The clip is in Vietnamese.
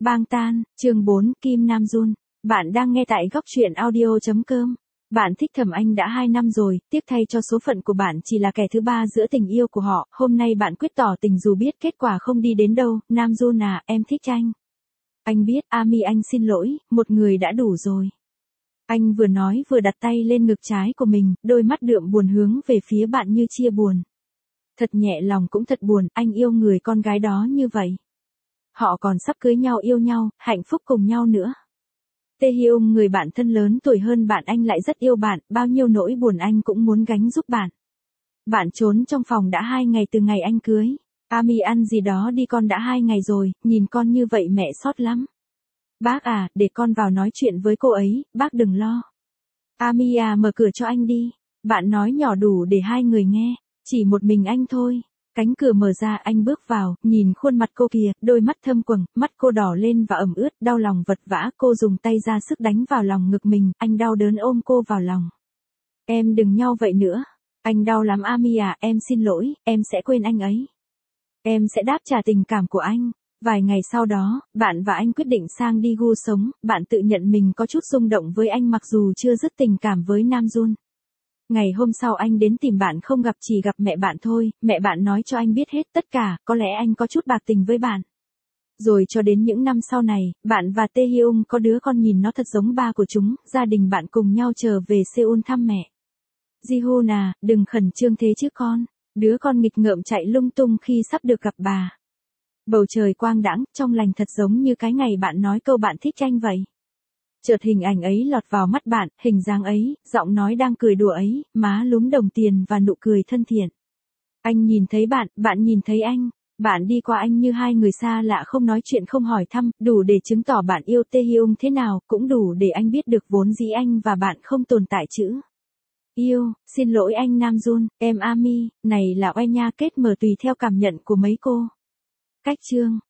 Bang tan, chương 4, Kim Nam Jun. Bạn đang nghe tại góc truyện audio.com. Bạn thích Thẩm Anh đã 2 năm rồi, tiếc thay cho số phận của bạn chỉ là kẻ thứ ba giữa tình yêu của họ. Hôm nay bạn quyết tỏ tình dù biết kết quả không đi đến đâu. Nam Jun à, em thích anh. Anh biết, Ami anh xin lỗi, một người đã đủ rồi. Anh vừa nói vừa đặt tay lên ngực trái của mình, đôi mắt đượm buồn hướng về phía bạn như chia buồn. Thật nhẹ lòng cũng thật buồn, anh yêu người con gái đó như vậy. Họ còn sắp cưới nhau yêu nhau, hạnh phúc cùng nhau nữa. Tae Hyung người bạn thân lớn tuổi hơn bạn anh lại rất yêu bạn, bao nhiêu nỗi buồn anh cũng muốn gánh giúp bạn. Bạn trốn trong phòng đã 2 ngày từ ngày anh cưới. Ami ăn gì đó đi con đã 2 ngày rồi, nhìn con như vậy mẹ xót lắm. Bác à, để con vào nói chuyện với cô ấy, bác đừng lo. Ami à mở cửa cho anh đi. Bạn nói nhỏ đủ để 2 người nghe, chỉ một mình anh thôi. Cánh cửa mở ra anh bước vào, nhìn khuôn mặt cô kìa, đôi mắt thâm quầng, mắt cô đỏ lên và ẩm ướt, đau lòng vật vã, cô dùng tay ra sức đánh vào lòng ngực mình, anh đau đớn ôm cô vào lòng. Em đừng nhau vậy nữa. Anh đau lắm Ami à, em xin lỗi, em sẽ quên anh ấy. Em sẽ đáp trả tình cảm của anh. Vài ngày sau đó, bạn và anh quyết định sang Daegu sống, bạn tự nhận mình có chút rung động với anh mặc dù chưa dứt tình cảm với Nam Jun. Ngày hôm sau anh đến tìm bạn không gặp chỉ gặp mẹ bạn thôi, mẹ bạn nói cho anh biết hết tất cả, có lẽ anh có chút bạc tình với bạn. Rồi cho đến những năm sau này, bạn và Tae Hyung có đứa con nhìn nó thật giống ba của chúng, gia đình bạn cùng nhau trở về Seoul thăm mẹ. Ji-hoon à, đừng khẩn trương thế chứ con. Đứa con nghịch ngợm chạy lung tung khi sắp được gặp bà. Bầu trời quang đãng, trong lành thật giống như cái ngày bạn nói câu bạn thích anh vậy. Chợt hình ảnh ấy lọt vào mắt bạn, hình dáng ấy, giọng nói đang cười đùa ấy, má lúm đồng tiền và nụ cười thân thiện. Anh nhìn thấy bạn, bạn nhìn thấy anh. Bạn đi qua anh như hai người xa lạ không nói chuyện không hỏi thăm, đủ để chứng tỏ bạn yêu Tae Hyung thế nào, cũng đủ để anh biết được vốn dĩ anh và bạn không tồn tại chữ yêu. Xin lỗi anh Nam Jun, em Ami, này là oe nha kết mở tùy theo cảm nhận của mấy cô. Cách chương